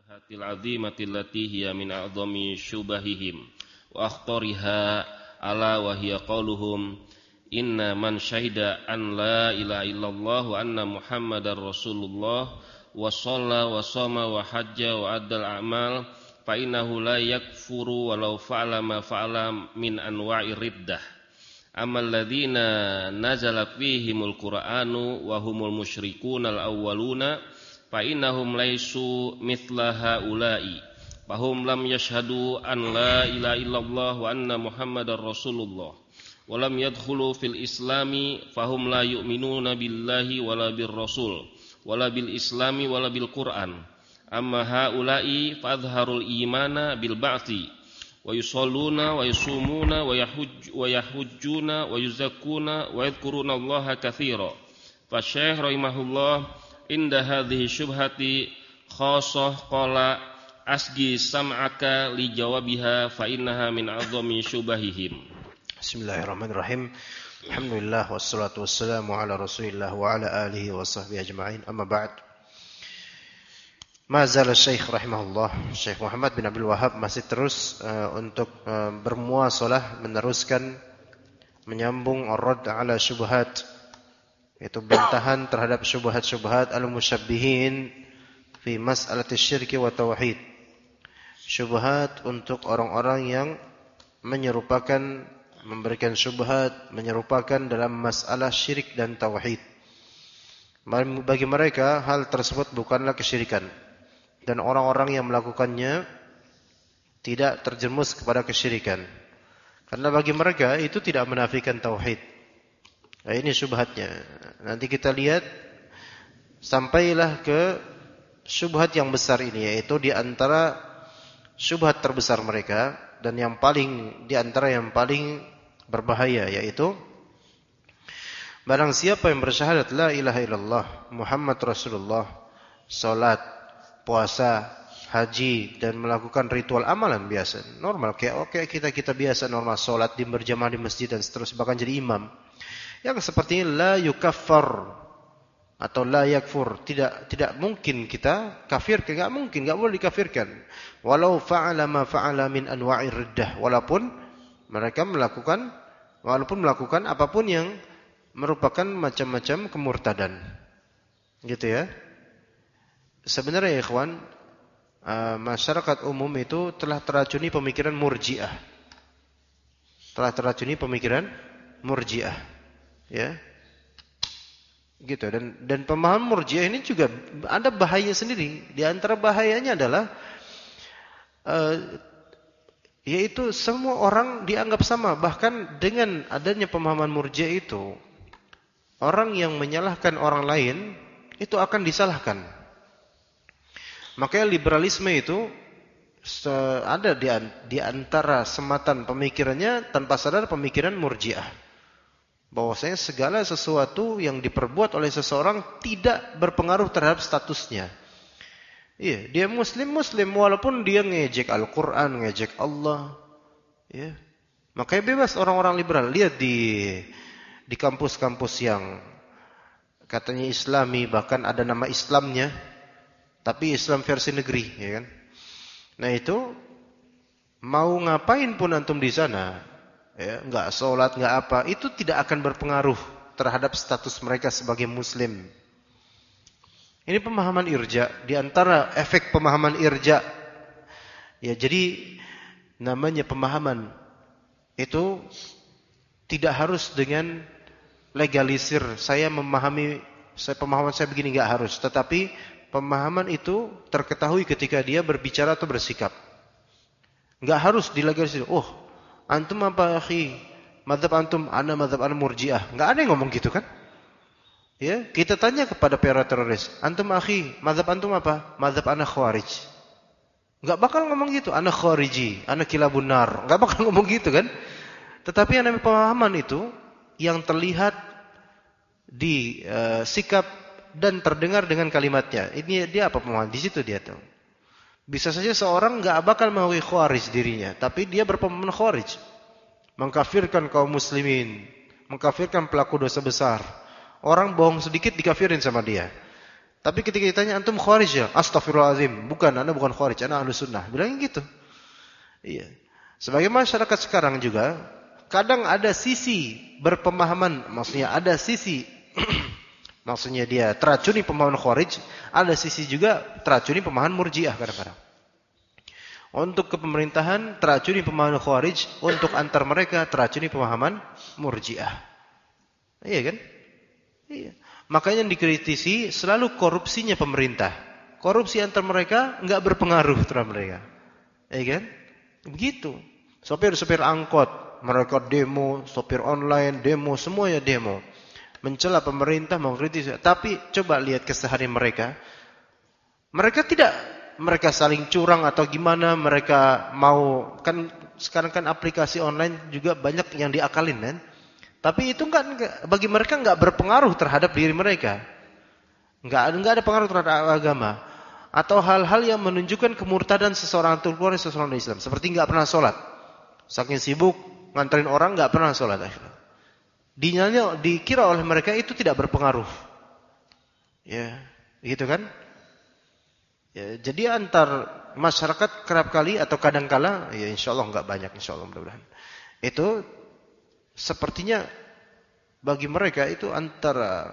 syubhatil azimati allati hiya min a'dhami syubahihim wa akhtariha ala wa hiya qauluhum inna man syahida an la ilaha illallah wa anna muhammadar rasulullah wa shalla wa shama wa hajja wa addal a'mal fa innahu la yakfuru walau fa'ala ma fa'ala min anwa'i riddah amal ladzina nazala fihimul qur'anu wa humul musyrikuuna al-awwaluna fa innahum laisu mithla haula'i fahum lam yashhadu an la ilaha illallah wa anna muhammadar rasulullah wa lam yadkhulu fil islami fahum la yu'minuna billahi wala bir rasul wala bil islami wala bil qur'an amma haula'i fadhharul imana bil ba'thi wa yusalluna wa yusumuna wa yahujjuna wa yuzakkuna wa yadhkuruna allaha katsira fa syekh rahimahullah inda hadhihi syubhati khassah qala asgi sam'aka li jawabiha fa innaha min a'dhami syubahihim. Bismillahirrahmanirrahim. Alhamdulillah wassalatu wassalamu ala Rasulillah wa ala alihi wa sahbihi ajma'in. Amma ba'd. Mazal Syekh rahimahullah, Syekh Muhammad bin Abdul Wahhab masih terus untuk bermuasalah meneruskan menyambung ar-radd ala syubhat, yaitu bantahan terhadap syubhat-syubhat al-musyabbihin fi mas'alati syirki wa tauhid. Syubhat untuk orang-orang yang menyerupakan, memberikan syubhat, menyerupakan dalam masalah syirik dan tauhid. Bagi mereka hal tersebut bukanlah kesyirikan, dan orang-orang yang melakukannya tidak terjerumus kepada kesyirikan, karena bagi mereka itu tidak menafikan tauhid. Nah, ini syubhatnya. Nanti kita lihat sampailah ke syubhat yang besar ini, yaitu di antara syubhat terbesar mereka dan yang paling di antara yang paling berbahaya, yaitu barang siapa yang bersyahadat la ilaha illallah Muhammad Rasulullah, salat, puasa, haji, dan melakukan ritual amalan biasa, normal, kayak kita biasa normal, salat di berjamaah di masjid dan seterusnya, bahkan jadi imam. Yang seperti ini la yukaffar atau la yakfur, tidak mungkin kita kafir, enggak mungkin, enggak boleh dikafirkan. Walau fa'ala ma fa'ala min anwa'ir riddah, walaupun melakukan apapun yang merupakan macam-macam kemurtadan. Gitu ya. Sebenarnya ya ikhwan, masyarakat umum itu telah teracuni pemikiran murji'ah. Ya. Gitu, dan pemahaman murji'ah ini juga ada bahaya sendiri. Di antara bahayanya adalah yaitu semua orang dianggap sama. Bahkan dengan adanya pemahaman murji'ah itu, orang yang menyalahkan orang lain itu akan disalahkan. Makanya liberalisme itu ada di antara sematan pemikirannya tanpa sadar pemikiran murji'ah. Bahwasanya segala sesuatu yang diperbuat oleh seseorang tidak berpengaruh terhadap statusnya. Iya, dia muslim walaupun dia ngejek Al-Qur'an, ngejek Allah. Ya. Makanya bebas orang-orang liberal. Lihat di kampus-kampus yang katanya Islami, bahkan ada nama Islamnya, tapi Islam versi negeri, ya kan? Nah itu mau ngapain pun antum di sana, ya, enggak sholat, enggak apa, itu tidak akan berpengaruh terhadap status mereka sebagai muslim. Ini pemahaman irja, di antara efek pemahaman irja. Ya, jadi namanya pemahaman itu tidak harus dengan legalisir. Pemahaman saya begini, enggak harus, tetapi pemahaman itu terketahui ketika dia berbicara atau bersikap. Enggak harus dilegalisir. Oh, antum apa akhi? Madzhab antum, ana madzhab ana murji'ah. Enggak ada yang ngomong gitu kan? Ya, kita tanya kepada para teroris, antum akhi, madzhab antum apa? Madzhab ana khawarij. Enggak bakal ngomong gitu, ana khariji, ana kilabun nar. Enggak bakal ngomong gitu kan? Tetapi yang namanya pemahaman itu yang terlihat di sikap dan terdengar dengan kalimatnya. Ini dia apa pemahaman? Di situ dia tahu. Bisa saja seorang enggak bakal mengakui khawarij dirinya, tapi dia berpemahaman khawarij. Mengkafirkan kaum muslimin, mengkafirkan pelaku dosa besar. Orang bohong sedikit dikafirin sama dia. Tapi ketika ditanya antum khawarij ya? Astaghfirullahaladzim. Bukan, Anda bukan khawarij, Anda ahlus sunnah. Bilangnya gitu. Iya. Sebagai masyarakat sekarang juga, kadang ada sisi berpemahaman, maksudnya ada sisi, maksudnya dia teracuni pemahaman khawarij, ada sisi juga teracuni pemahaman murjiah kadang-kadang. Untuk kepemerintahan teracuni pemahaman khawarij, untuk antar mereka teracuni pemahaman murjiah. Iya kan? Iya. Makanya yang dikritisi selalu korupsinya pemerintah. Korupsi antar mereka enggak berpengaruh terhadap mereka. Iya kan? Begitu. Sopir-sopir angkot, mereka demo, sopir online demo, semuanya demo. Mencela pemerintah, mengkritis. Tapi coba lihat keseharian mereka. Mereka saling curang atau gimana, mereka mau, kan sekarang kan aplikasi online juga banyak yang diakalin kan. Tapi itu enggak, bagi mereka enggak berpengaruh terhadap diri mereka. Enggak ada pengaruh terhadap agama. Atau hal-hal yang menunjukkan kemurtadan seseorang atau keluar seseorang dari Islam. Seperti enggak pernah sholat. Saking sibuk nganterin orang enggak pernah sholat. Dikira oleh mereka itu tidak berpengaruh. Ya, gitu kan? Ya, jadi antar masyarakat kerap kali atau kadangkala, ya insyaallah enggak banyak, insyaallah mudah-mudahan. Itu sepertinya bagi mereka itu antara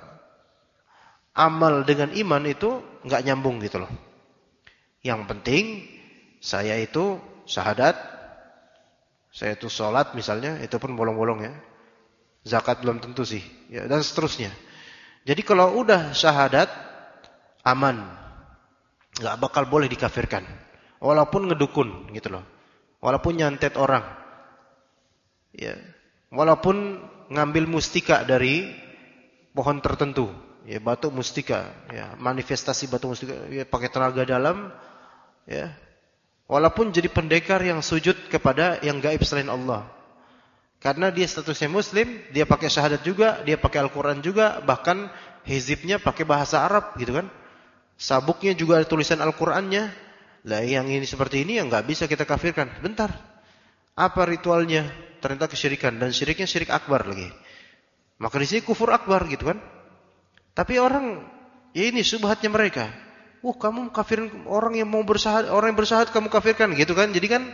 amal dengan iman itu enggak nyambung gitu loh. Yang penting saya itu syahadat, saya itu sholat misalnya, itu pun bolong-bolong ya. Zakat belum tentu sih, ya, dan seterusnya. Jadi kalau udah syahadat, aman, enggak bakal boleh dikafirkan, walaupun ngedukun gitu loh, walaupun nyantet orang, ya. Walaupun ngambil mustika dari pohon tertentu, ya batu mustika, ya manifestasi batu mustika, ya pakai tenaga dalam, ya. Walaupun jadi pendekar yang sujud kepada yang gaib selain Allah, karena dia statusnya Muslim, dia pakai syahadat juga, dia pakai Al-Quran juga, bahkan hizibnya pakai bahasa Arab, gitu kan? Sabuknya juga ada tulisan Al-Qurannya. Lah yang ini seperti ini yang nggak bisa kita kafirkan. Bentar, apa ritualnya? Ternyata kesyirikan, dan syiriknya syirik akbar lagi. Maka di sini kufur akbar gitu kan. Tapi orang, ya ini subhatnya mereka. Kamu kafirin orang yang mau bersyahadat, orang yang bersyahadat kamu kafirkan gitu kan. Jadi kan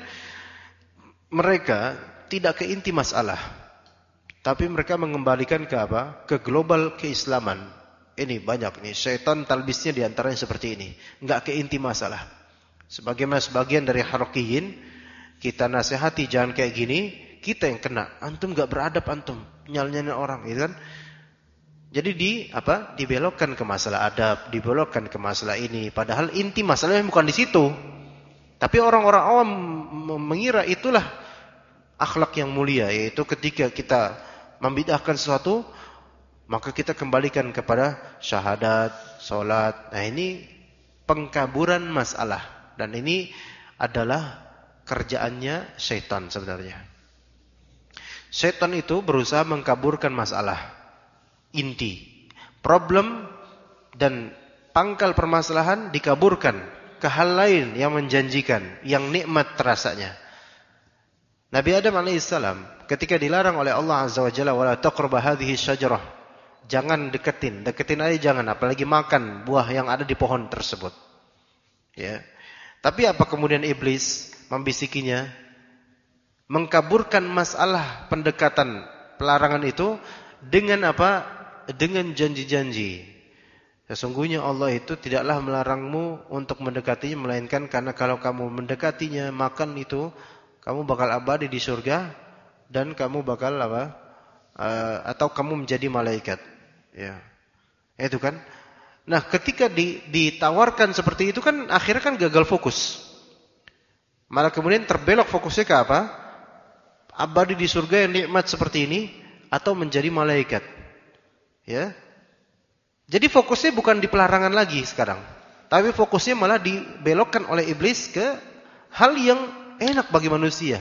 mereka tidak ke inti masalah. Tapi mereka mengembalikan ke apa? Ke global keislaman. Ini banyak nih syaitan talbisnya di antaranya seperti ini. Enggak ke inti masalah. Sebagaimana sebagian dari Harokiyin, kita nasihati jangan kayak gini, kita yang kena. Antum enggak beradab antum, nyal-nyalin orang, gitu kan? Jadi dibelokkan ke masalah adab, dibelokkan ke masalah ini, padahal inti masalahnya bukan di situ. Tapi orang-orang awam mengira itulah akhlak yang mulia, yaitu ketika kita membid'ahkan sesuatu, maka kita kembalikan kepada syahadat, salat. Nah, ini pengkaburan masalah, dan ini adalah kerjaannya syaitan sebenarnya. Syaitan itu berusaha mengkaburkan masalah inti, problem dan pangkal permasalahan dikaburkan ke hal lain yang menjanjikan, yang nikmat terasanya. Nabi Adam alaihissalam ketika dilarang oleh Allah azza wa jalla, wala taqrabu hadhihi syajarah, jangan deketin aja jangan, apalagi makan buah yang ada di pohon tersebut. Ya. Tapi apa kemudian iblis membisikinya? Mengkaburkan masalah pendekatan pelarangan itu dengan apa? Dengan janji-janji. Sesungguhnya Allah itu tidaklah melarangmu untuk mendekatinya, melainkan karena kalau kamu mendekatinya, makan itu, kamu bakal abadi di surga dan kamu bakal apa? Atau kamu menjadi malaikat. Ya. Itu kan. Nah, ketika ditawarkan seperti itu kan akhirnya kan gagal fokus. Malah kemudian terbelok fokusnya ke apa? Abadi di surga yang nikmat seperti ini atau menjadi malaikat. Ya. Jadi fokusnya bukan di pelarangan lagi sekarang, tapi fokusnya malah dibelokkan oleh iblis ke hal yang enak bagi manusia.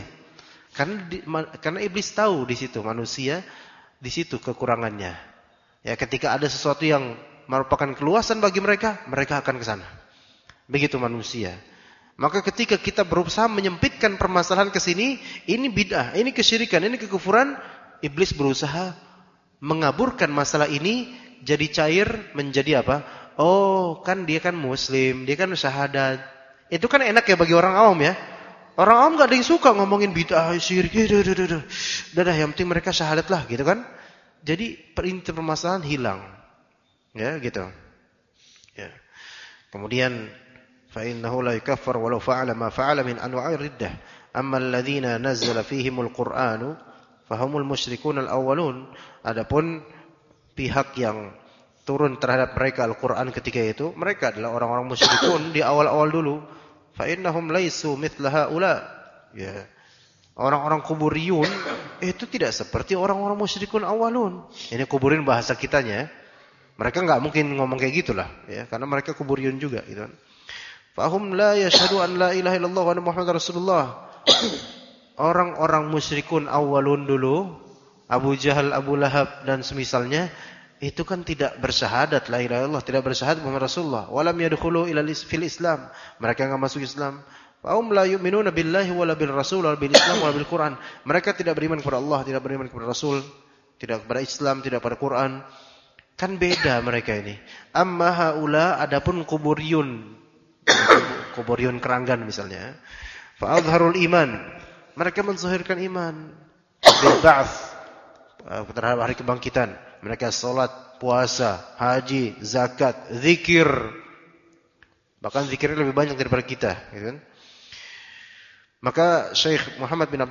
Karena iblis tahu di situ manusia, di situ kekurangannya. Ya, ketika ada sesuatu yang merupakan keluasan bagi mereka, mereka akan ke sana. Begitu manusia. Maka ketika kita berusaha menyempitkan permasalahan ke sini, ini bid'ah, ini kesyirikan, ini kekufuran, iblis berusaha mengaburkan masalah ini jadi cair menjadi apa? oh kan dia kan muslim, dia kan syahadat. Itu kan enak ya bagi orang awam ya. Orang awam gak ada yang suka ngomongin bid'ah, syirik, dah, yang penting mereka syahadat lah gitu kan. Jadi inti permasalahan hilang. Ya gitu. Ya. Kemudian fa innahu la yukaffar walau fa'ala ma fa'ala min anwa'ir riddah. Amma alladhina nazzala fihimul Qur'anu fahumul musyrikun al-awwalun. Adapun pihak yang turun terhadap mereka Al-Qur'an ketika itu, mereka adalah orang-orang musyrikun di awal-awal dulu. Fa innahum laisu mithla haula. Ya. Orang-orang kuburiyun itu tidak seperti orang-orang musyrikun awalun. Ini kuburin bahasa kitanya. Mereka enggak mungkin ngomong kayak gitulah ya, karena mereka kuburiyun juga gitu kan. Fahum la yashhadu an la ilaha illallah wa anna muhammadar rasulullah. Orang-orang musyrikun awalun dulu, Abu Jahal, Abu Lahab dan semisalnya, itu kan tidak bersyahadat la ilaha illallah, tidak bersyahadat Muhammad Rasulullah, walam yadkhulu ila fil Islam. Mereka enggak masuk Islam. Fahum la yu'minuna billahi wala bil rasul wala bil Islam wala bil Quran. Mereka tidak beriman kepada Allah, tidak beriman kepada Rasul, tidak kepada Islam, tidak kepada Quran. Kan beda mereka ini. Amma haula adapun kuburiyun, kuburiyun keranggan misalnya. Fa azharul iman. Mereka menzahirkan iman bil ba'ts, terhadap hari kebangkitan. Mereka salat, puasa, haji, zakat, zikir. Bahkan zikirnya lebih banyak daripada kita, gitu kan? Maka Syekh Muhammad bin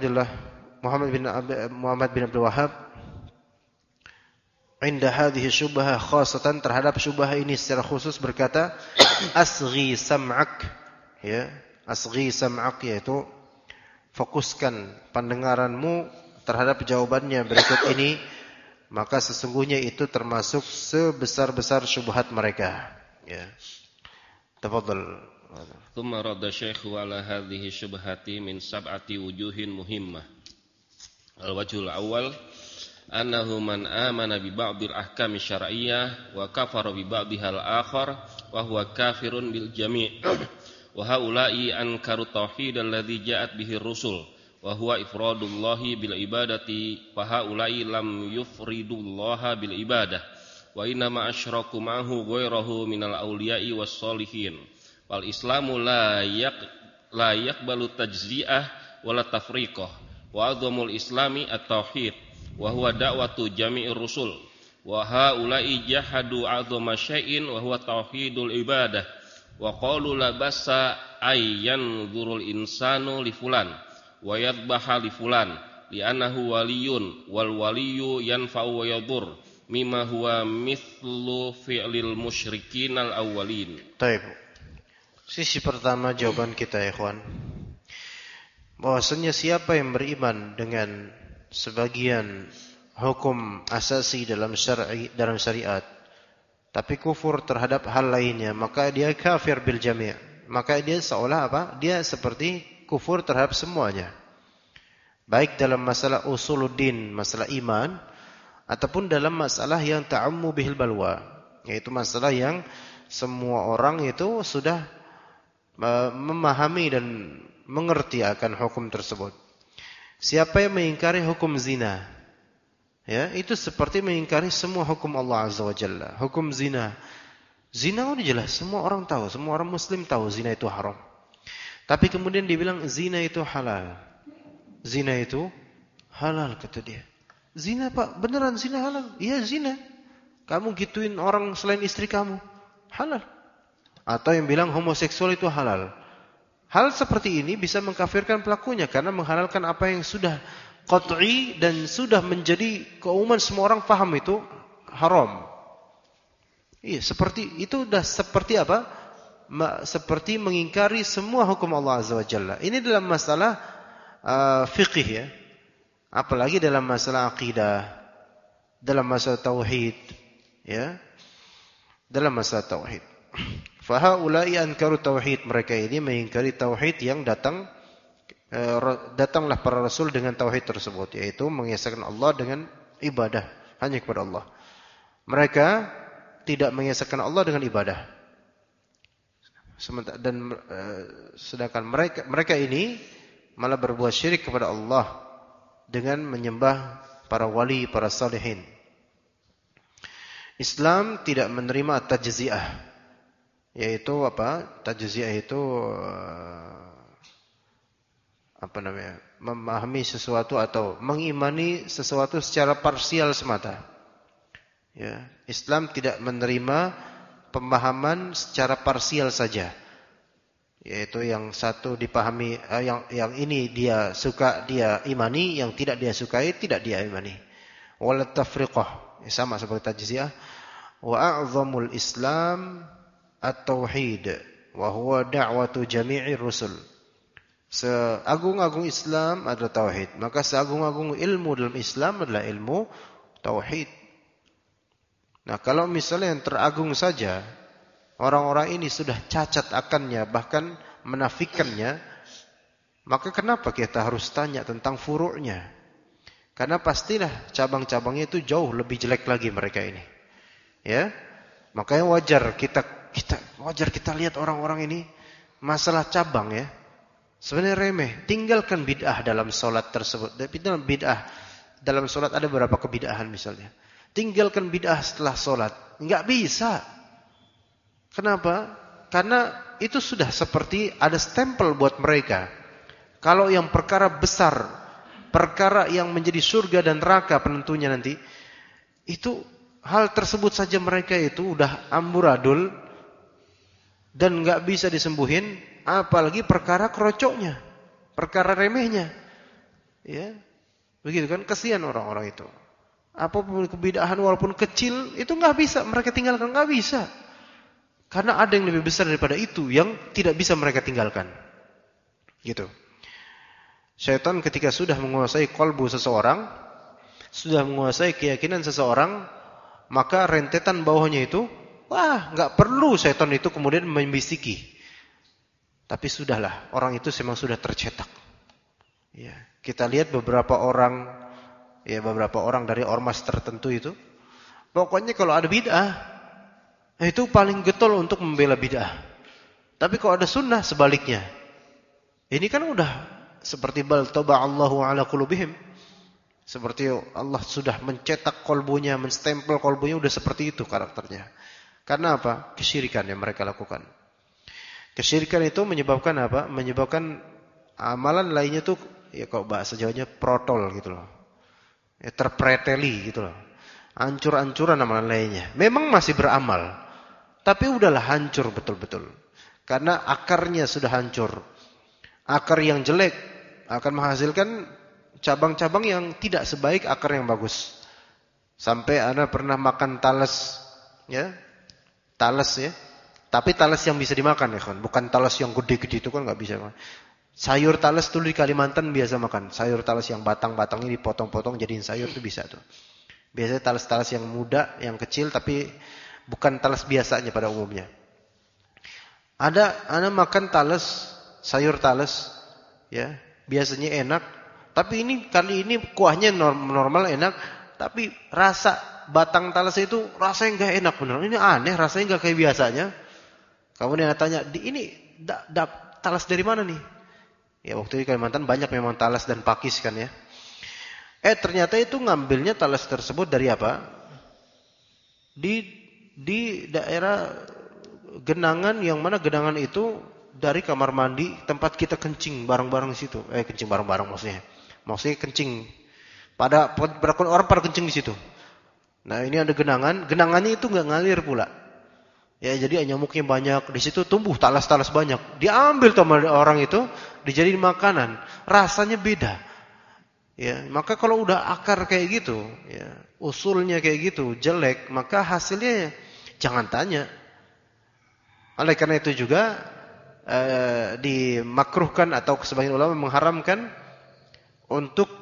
Abdul Wahhab inda hadhihi syubhah khasatan, terhadap syubhah ini secara khusus berkata, asghi sam'ak, ya, asghi sam'ak, yaitu fokuskan pendengaranmu terhadap jawabannya berikut ini, maka sesungguhnya itu termasuk sebesar-besar syubhat mereka. Ya. Tafadhal. Thumma radda syekhu ala hadhihi syubhati min sab'ati wujuhin muhimmah. Al-wajhul awal annahu man amana bi ba'dil ahkami syar'iyyah wa kafara bi ba'dihha al-akhar wa huwa kafirun bil jami'. Wa haula'i ankaru tauhid alladhi ja'at bihi ar-rusul wa huwa ifradullahi bil ibadati fa haula'i lam yufridullaha bil ibadah wa inna ma asyraku ma'hu ghairahu minal awliya'i was solihin wal islamu la yaqbalu tajzi'ah wala tafriqah wa adzamul islami at-tauhid wa huwa da'watu jami'ir rusul wa haula'i jahadu adzama syai'in wa huwa tauhidul ibadah wa qalu la basa ayyan dzurul insanu li fulan wa yadbaha li fulan li'annahu waliyun wal waliyyu yanfa'u wa yadur mimma huwa mithlu fi'lil musyrikin al awwalin. Baik. Sisi pertama jawaban kita ya ikhwan, bahwasanya siapa yang beriman dengan sebagian hukum asasi dalam syariat tapi kufur terhadap hal lainnya, maka dia kafir bil jami'. Maka dia seolah apa? Dia seperti kufur terhadap semuanya. Baik dalam masalah usuluddin, masalah iman, ataupun dalam masalah yang ta'ammu bihil balwa, yaitu masalah yang semua orang itu sudah memahami dan mengerti akan hukum tersebut. Siapa yang mengingkari hukum zina, ya, itu seperti mengingkari semua hukum Allah Azza wa Jalla. Hukum zina. Zina udah jelas, semua orang tahu, semua orang muslim tahu zina itu haram. Tapi kemudian dibilang zina itu halal. Zina itu halal kata dia. Zina Pak, beneran zina halal? Iya zina. Kamu gituin orang selain istri kamu, halal. Atau yang bilang homoseksual itu halal. Hal seperti ini bisa mengkafirkan pelakunya karena menghalalkan apa yang sudah qat'i dan sudah menjadi keumuman semua orang paham itu haram. Iya, seperti itu sudah seperti apa? Seperti mengingkari semua hukum Allah Azza wa Jalla. Ini dalam masalah fiqih ya. Apalagi dalam masalah akidah, dalam masalah tauhid, ya. Dalam masalah tauhid. Fa haula'i ankaru tauhid, mereka ini mengingkari tauhid yang datanglah para rasul dengan tauhid tersebut, yaitu mengesahkan Allah dengan ibadah hanya kepada Allah. Mereka tidak mengesahkan Allah dengan ibadah. Sedangkan mereka ini malah berbuat syirik kepada Allah dengan menyembah para wali, para salihin. Islam tidak menerima tajzi'ah. Yaitu apa? Tajziah itu memahami sesuatu atau mengimani sesuatu secara parsial semata. Ya, Islam tidak menerima pemahaman secara parsial saja. Yaitu yang satu dipahami, yang ini dia suka dia imani, yang tidak dia sukai tidak dia imani. Wal tafriqah, sama seperti tajziah. Wa a'zamul Islam at-tauhid wa huwa da'watu jami'ir rusul. Seagung-agung Islam adalah tauhid, maka seagung-agung ilmu dalam Islam adalah ilmu tauhid. Nah, kalau misalnya yang teragung saja orang-orang ini sudah cacat akannya, bahkan menafikannya, maka kenapa kita harus tanya tentang furu'nya? Karena pastilah cabang-cabangnya itu jauh lebih jelek lagi mereka ini. Ya, makanya wajar kita lihat orang-orang ini masalah cabang ya. Sebenarnya remeh. Tinggalkan bid'ah dalam solat tersebut. Dalam bid'ah dalam solat ada beberapa kebid'ahan misalnya. Tinggalkan bid'ah setelah solat. Enggak bisa. Kenapa? Karena itu sudah seperti ada stempel buat mereka. Kalau yang perkara besar, perkara yang menjadi surga dan neraka penentunya nanti, itu hal tersebut saja mereka itu udah amburadul dan enggak bisa disembuhin, apalagi perkara kerocoknya, perkara remehnya. Ya. Begitu kan, kasihan orang-orang itu. Apapun kebid'ahan walaupun kecil itu enggak bisa mereka tinggalkan, enggak bisa. Karena ada yang lebih besar daripada itu yang tidak bisa mereka tinggalkan. Gitu. Syaitan ketika sudah menguasai kalbu seseorang, sudah menguasai keyakinan seseorang, maka rentetan bawahnya itu, wah, enggak perlu syaitan itu kemudian membisiki. Tapi sudahlah, orang itu memang sudah tercetak. Ya, kita lihat beberapa orang dari ormas tertentu itu, pokoknya kalau ada bid'ah, itu paling getol untuk membela bid'ah. Tapi kalau ada sunnah sebaliknya. Ini kan udah seperti bal taba'allahu ala qulubihim. Seperti Allah sudah mencetak kolbunya, menstempel kolbunya, udah seperti itu karakternya. Karena apa? Kesyirikan yang mereka lakukan. Kesyirikan itu menyebabkan apa? Menyebabkan amalan lainnya tuh, ya kalau bahasa Jawanya protol gitu loh. Ya, terpreteli gitu loh. Hancur-hancuran amalan lainnya. Memang masih beramal, tapi udahlah hancur betul-betul. Karena akarnya sudah hancur. Akar yang jelek akan menghasilkan cabang-cabang yang tidak sebaik akar yang bagus. Sampai Anda pernah makan talas, ya, talas ya. Tapi talas yang bisa dimakan ya kan, bukan talas yang gede-gede itu kan nggak bisa. Sayur talas tuh di Kalimantan biasa makan. Sayur talas yang batang-batangnya dipotong-potong jadiin sayur itu bisa tuh. Biasanya talas-talas yang muda, yang kecil, tapi bukan talas biasanya pada umumnya. Anda makan talas, sayur talas, ya, biasanya enak. Tapi kali ini kuahnya normal enak, tapi rasa batang talas itu rasanya nggak enak benar. Ini aneh, rasanya nggak kayak biasanya. Kemudian tanya, ini talas dari mana nih? Ya waktu di Kalimantan banyak memang talas dan pakis kan ya. Ternyata itu ngambilnya talas tersebut dari apa? Di daerah genangan, yang mana genangan itu dari kamar mandi tempat kita kencing bareng-bareng di situ. Kencing bareng-bareng maksudnya. Maksudnya kencing. Pada orang pada kencing di situ. Nah, ini ada genangannya itu enggak ngalir pula. Ya, jadi nyamuknya banyak, di situ tumbuh talas-talas banyak. Diambil sama orang itu, dijadiin makanan. Rasanya beda. Ya, maka kalau udah akar kayak gitu, ya, usulnya kayak gitu, jelek, maka hasilnya jangan tanya. Oleh karena itu juga dimakruhkan atau sebagian ulama mengharamkan untuk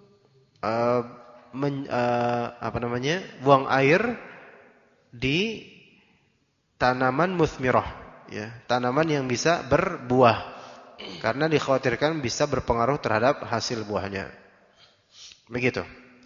buang air di tanaman muthmirah, ya, tanaman yang bisa berbuah, karena dikhawatirkan bisa berpengaruh terhadap hasil buahnya. Begitu.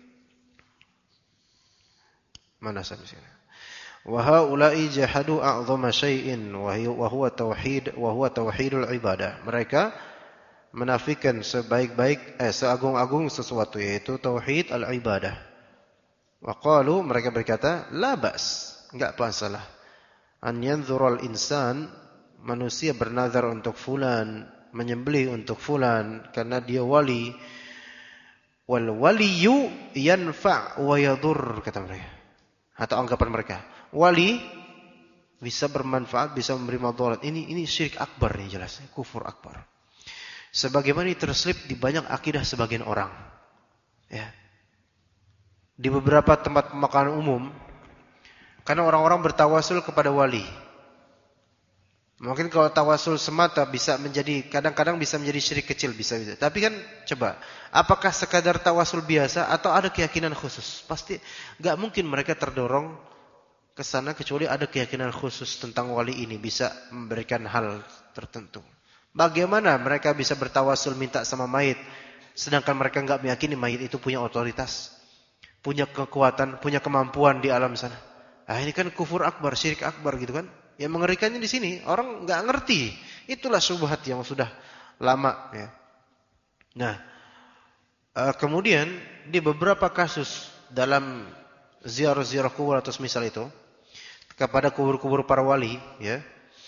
Mana sampai sini? Wa haula'i jahadu a'dhama syai'in wa huwa tauhidul ibadah. Mereka menafikan seagung-agung sesuatu, yaitu tauhid al-ibadah. Wa qalu, mereka berkata, la ba's, enggak masalah. An yanzural insan, manusia bernazar untuk fulan, menyembelih untuk fulan karena dia wali. Wal waliyu yanfa' wa yadur, kata mereka. Atau anggapan mereka. Wali bisa bermanfaat, bisa memberi madarat. Ini syirik akbar nih jelas, kufur akbar. Sebagaimana ini terselip di banyak akidah sebagian orang. Ya. Di beberapa tempat pemakaman umum, karena orang-orang bertawasul kepada wali. Mungkin kalau tawasul semata bisa menjadi, kadang-kadang bisa menjadi syirik kecil, bisa. Tapi kan coba, apakah sekadar tawasul biasa atau ada keyakinan khusus? Pasti enggak mungkin mereka terdorong ke sana kecuali ada keyakinan khusus tentang wali ini bisa memberikan hal tertentu. Bagaimana mereka bisa bertawasul minta sama mayit sedangkan mereka enggak meyakini mayit itu punya otoritas, punya kekuatan, punya kemampuan di alam sana? Ah, ini kan kufur akbar, syirik akbar gitu kan? Yang mengerikannya di sini orang nggak ngerti. Itulah syubhat yang sudah lama. Ya. Nah, kemudian di beberapa kasus dalam ziarah-ziarah kubur atau semisal itu kepada kubur-kubur para wali, ya,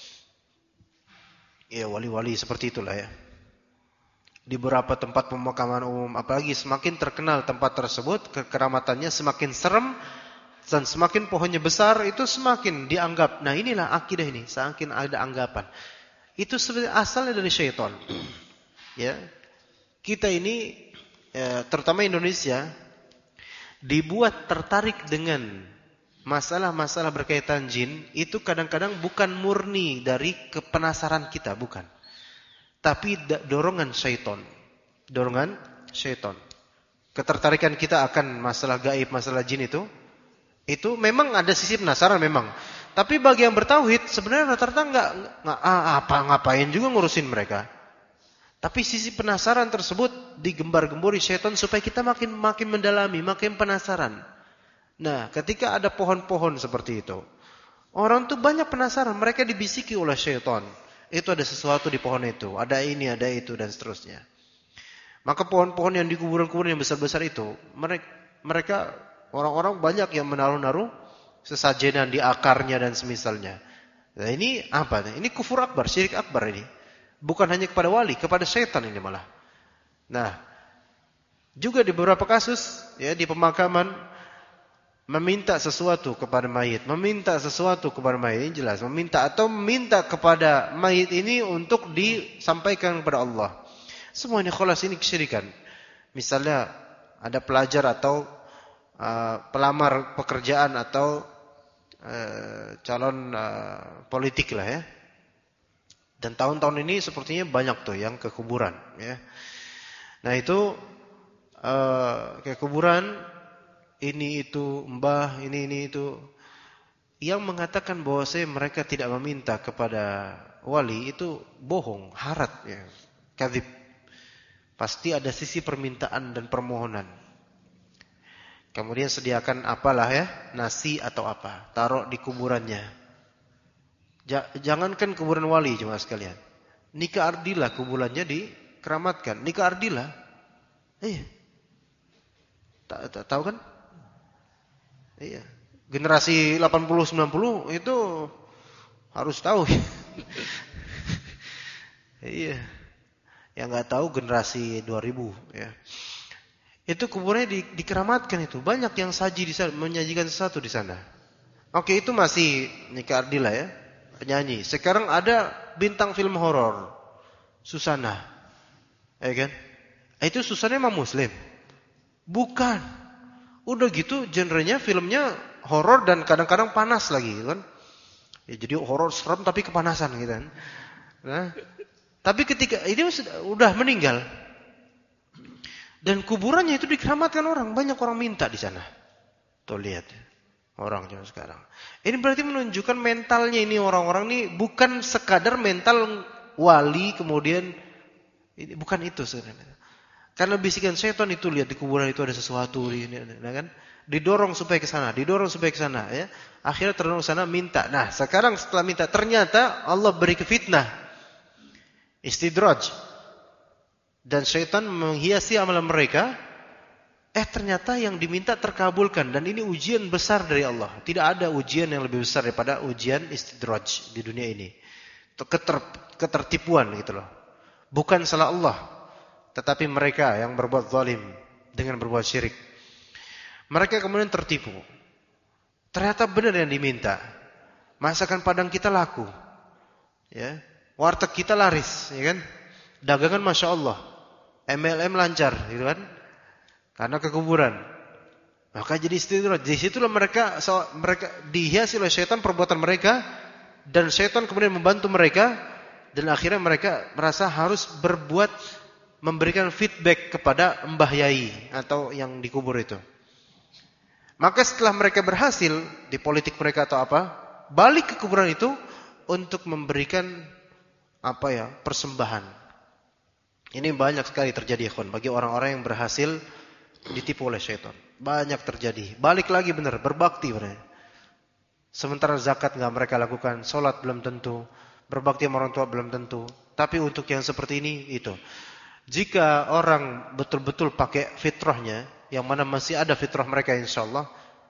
wali-wali seperti itulah ya. Di beberapa tempat pemakaman umum, apalagi semakin terkenal tempat tersebut, kekeramatannya semakin serem. Dan semakin pohonnya besar itu semakin dianggap. Nah inilah akidah ini, semakin ada anggapan. Itu sebenarnya asalnya dari syaitan. Ya, kita ini, terutama Indonesia, dibuat tertarik dengan masalah-masalah berkaitan jin. Itu kadang-kadang bukan murni dari kepenasaran kita, bukan. Tapi dorongan syaitan. Dorongan syaitan. Ketertarikan kita akan masalah gaib, masalah jin itu memang ada sisi penasaran memang. Tapi bagi yang bertauhid sebenarnya rata-rata ngapain juga ngurusin mereka. Tapi sisi penasaran tersebut digembar-gembori syaitan supaya kita makin mendalami, makin penasaran. Nah, ketika ada pohon-pohon seperti itu, orang tuh banyak penasaran, mereka dibisiki oleh syaitan. Itu ada sesuatu di pohon itu, ada ini, ada itu dan seterusnya. Maka pohon-pohon yang di kuburan-kuburan yang besar-besar itu, mereka orang-orang banyak yang menaruh-naruh sesajenan di akarnya dan semisalnya. Nah ini apa? Ini kufur akbar, syirik akbar ini. Bukan hanya kepada wali, kepada syaitan ini malah. Nah, juga di beberapa kasus ya di pemakaman meminta sesuatu kepada mayit, ini jelas meminta kepada mayit ini untuk disampaikan kepada Allah. Semua ini khalas, ini kesyirikan. Misalnya ada pelajar atau pelamar pekerjaan atau calon politik lah ya. Dan tahun-tahun ini sepertinya banyak tuh yang ke kuburan ya. Nah itu ke kuburan ini itu mbah ini itu yang mengatakan bahwa mereka tidak meminta kepada wali itu bohong, harat ya, kadzib. Pasti ada sisi permintaan dan permohonan. Kemudian sediakan apalah ya, nasi atau apa, taruh di kuburannya. Jangankan kuburan wali cuma sekalian. Nikah Ardila kuburannya dikeramatkan. Nikah Ardila. Iya. Tahu kan? Iya. Generasi 80-90 itu harus tahu. Iya. Yang enggak tahu generasi 2000 ya. Itu kuburnya dikeramatkan itu. Banyak yang saji di sana, menyajikan sesuatu di sana. Oke, itu masih Nika Ardila ya, penyanyi. Sekarang ada bintang film horor, Susana. Ya kan? Itu Susana memang muslim? Bukan. Udah gitu genrenya filmnya horor dan kadang-kadang panas lagi kan. Ya, jadi horor serem tapi kepanasan gitu kan. Nah, tapi ketika ini udah meninggal dan kuburannya itu dikeramatkan orang, banyak orang minta di sana. Tuh lihat orang zaman sekarang. Ini berarti menunjukkan mentalnya ini orang-orang ini bukan sekadar mental wali kemudian ini bukan itu sebenarnya. Karena bisikan setan itu lihat di kuburan itu ada sesuatu ini kan. Didorong supaya ke sana, ya. Akhirnya terdorong ke sana minta. Nah, sekarang setelah minta ternyata Allah beri fitnah. Istidraj. Dan syaitan menghiasi amalan mereka. Ternyata yang diminta terkabulkan, dan ini ujian besar dari Allah. Tidak ada ujian yang lebih besar daripada ujian istidraj di dunia ini. Itu ketertipuan gitu loh. Bukan salah Allah, tetapi mereka yang berbuat zalim dengan berbuat syirik. Mereka kemudian tertipu. Ternyata benar yang diminta. Masakan Padang kita laku. Ya. Warteg kita laris, ya kan? Dagangan Masya Allah. MLM lancar, gitu kan? Karena kekuburan. Maka jadi istidraj. Di situlah mereka dihiasi oleh syaitan perbuatan mereka, dan syaitan kemudian membantu mereka, dan akhirnya mereka merasa harus memberikan feedback kepada Mbah Yai atau yang dikubur itu. Maka setelah mereka berhasil di politik mereka atau apa, balik ke kuburan itu untuk memberikan persembahan. Ini banyak sekali terjadi, ikhwan, bagi orang-orang yang berhasil ditipu oleh syaitan. Banyak terjadi. Balik lagi benar, berbakti benar. Sementara zakat enggak mereka lakukan, salat belum tentu, berbakti sama orang tua belum tentu. Tapi untuk yang seperti ini itu. Jika orang betul-betul pakai fitrahnya, yang mana masih ada fitrah mereka insyaallah,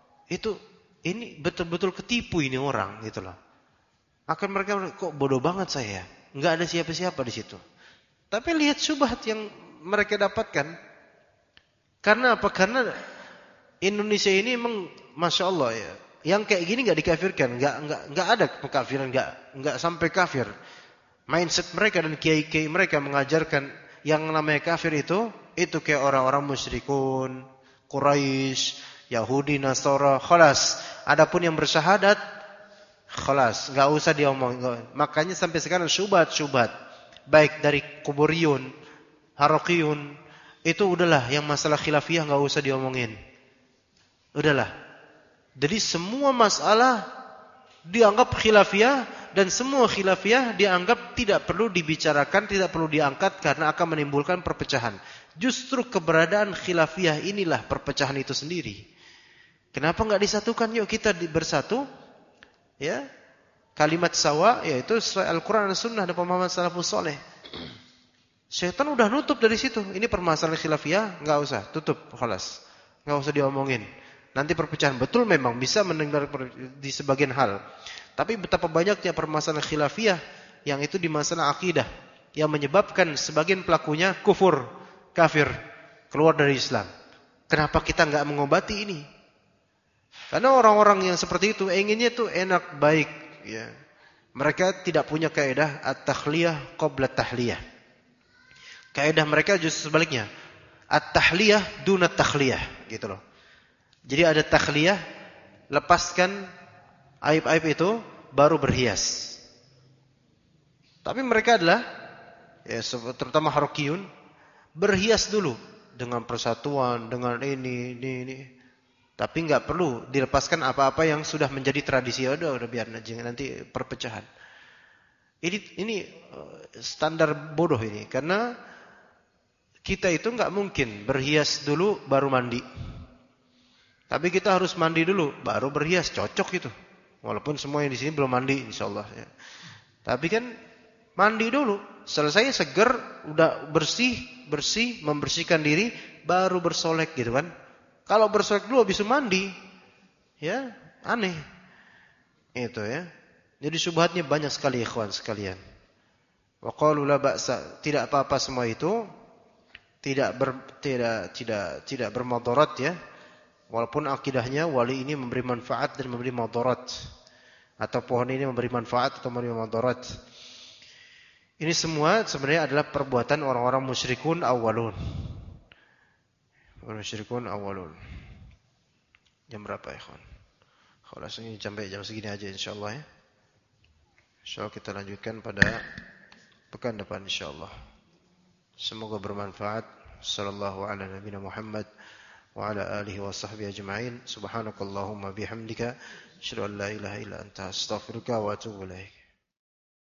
ini betul-betul ketipu ini orang gitu loh. Akan mereka kok bodoh banget saya, enggak ada siapa-siapa di situ. Tapi lihat syubhat yang mereka dapatkan. Karena apa? Karena Indonesia ini memang Masya Allah ya. Yang kayak gini enggak dikafirkan, enggak ada pengkafiran, enggak sampai kafir. Mindset mereka dan kiai-kiai mereka mengajarkan yang namanya kafir itu kayak orang-orang musyrikun, Quraisy, Yahudi, Nasara, khalas. Adapun yang bersyahadat, khalas, enggak usah diomong. Makanya sampai sekarang syubhat baik dari kuburiyun, harakiyun, itu udahlah, yang masalah khilafiyah enggak usah diomongin. Udahlah. Jadi semua masalah dianggap khilafiyah, dan semua khilafiyah dianggap tidak perlu dibicarakan, tidak perlu diangkat karena akan menimbulkan perpecahan. Justru keberadaan khilafiyah inilah perpecahan itu sendiri. Kenapa enggak disatukan? Yuk kita bersatu. Ya. Kalimat sawa yaitu sesuai Al-Qur'an dan Sunnah dan pemahaman salafus saleh. Syaitan udah nutup dari situ. Ini permasalahan khilafiyah, enggak usah, tutup, khalas. Enggak usah diomongin. Nanti perpecahan betul memang bisa mendengar di sebagian hal. Tapi betapa banyaknya permasalahan khilafiyah yang itu di masalah akidah yang menyebabkan sebagian pelakunya kufur, kafir, keluar dari Islam. Kenapa kita enggak mengobati ini? Karena orang-orang yang seperti itu inginnya tuh enak, baik, ya. Mereka tidak punya kaidah at-takhliyah qabla tahliyah. Kaidah mereka justru sebaliknya. At-tahliyah duna takhliyah, gitu loh. Jadi ada takhliyah, lepaskan aib-aib itu baru berhias. Tapi mereka adalah terutama harakiyun berhias dulu dengan persatuan, dengan ini. Tapi enggak perlu dilepaskan apa-apa yang sudah menjadi tradisi. Udah biar aja, nanti perpecahan. Ini standar bodoh ini, karena kita itu enggak mungkin berhias dulu baru mandi. Tapi kita harus mandi dulu baru berhias, cocok itu. Walaupun semua yang di sini belum mandi insyaallah ya. Tapi kan mandi dulu, selesai seger, udah bersih, membersihkan diri, baru bersolek gitu kan. Kalau bersolek dulu habis mandi, ya aneh. Itu ya. Jadi syubhatnya banyak sekali ikhwan sekalian. Wa qalu la ba'sa, tidak apa-apa semua itu, tidak bermadarat ya. Walaupun akidahnya wali ini memberi manfaat dan memberi madarat, atau pohon ini memberi manfaat atau memberi madarat. Ini semua sebenarnya adalah perbuatan orang-orang musyrikun awalun. Musyrikun awalun. Jam berapa ya, kawan? Kalau ini sampai jam segini aja insyaallah ya. Insyaallah kita lanjutkan pada pekan depan insyaallah. Semoga bermanfaat. Sallallahu ala nabiyina Muhammad wa ala alihi wa sahbihi ajma'in. Subhanakallahumma bihamdika asyhadu an la ilaha illa anta astaghfiruka wa atubu ilaik.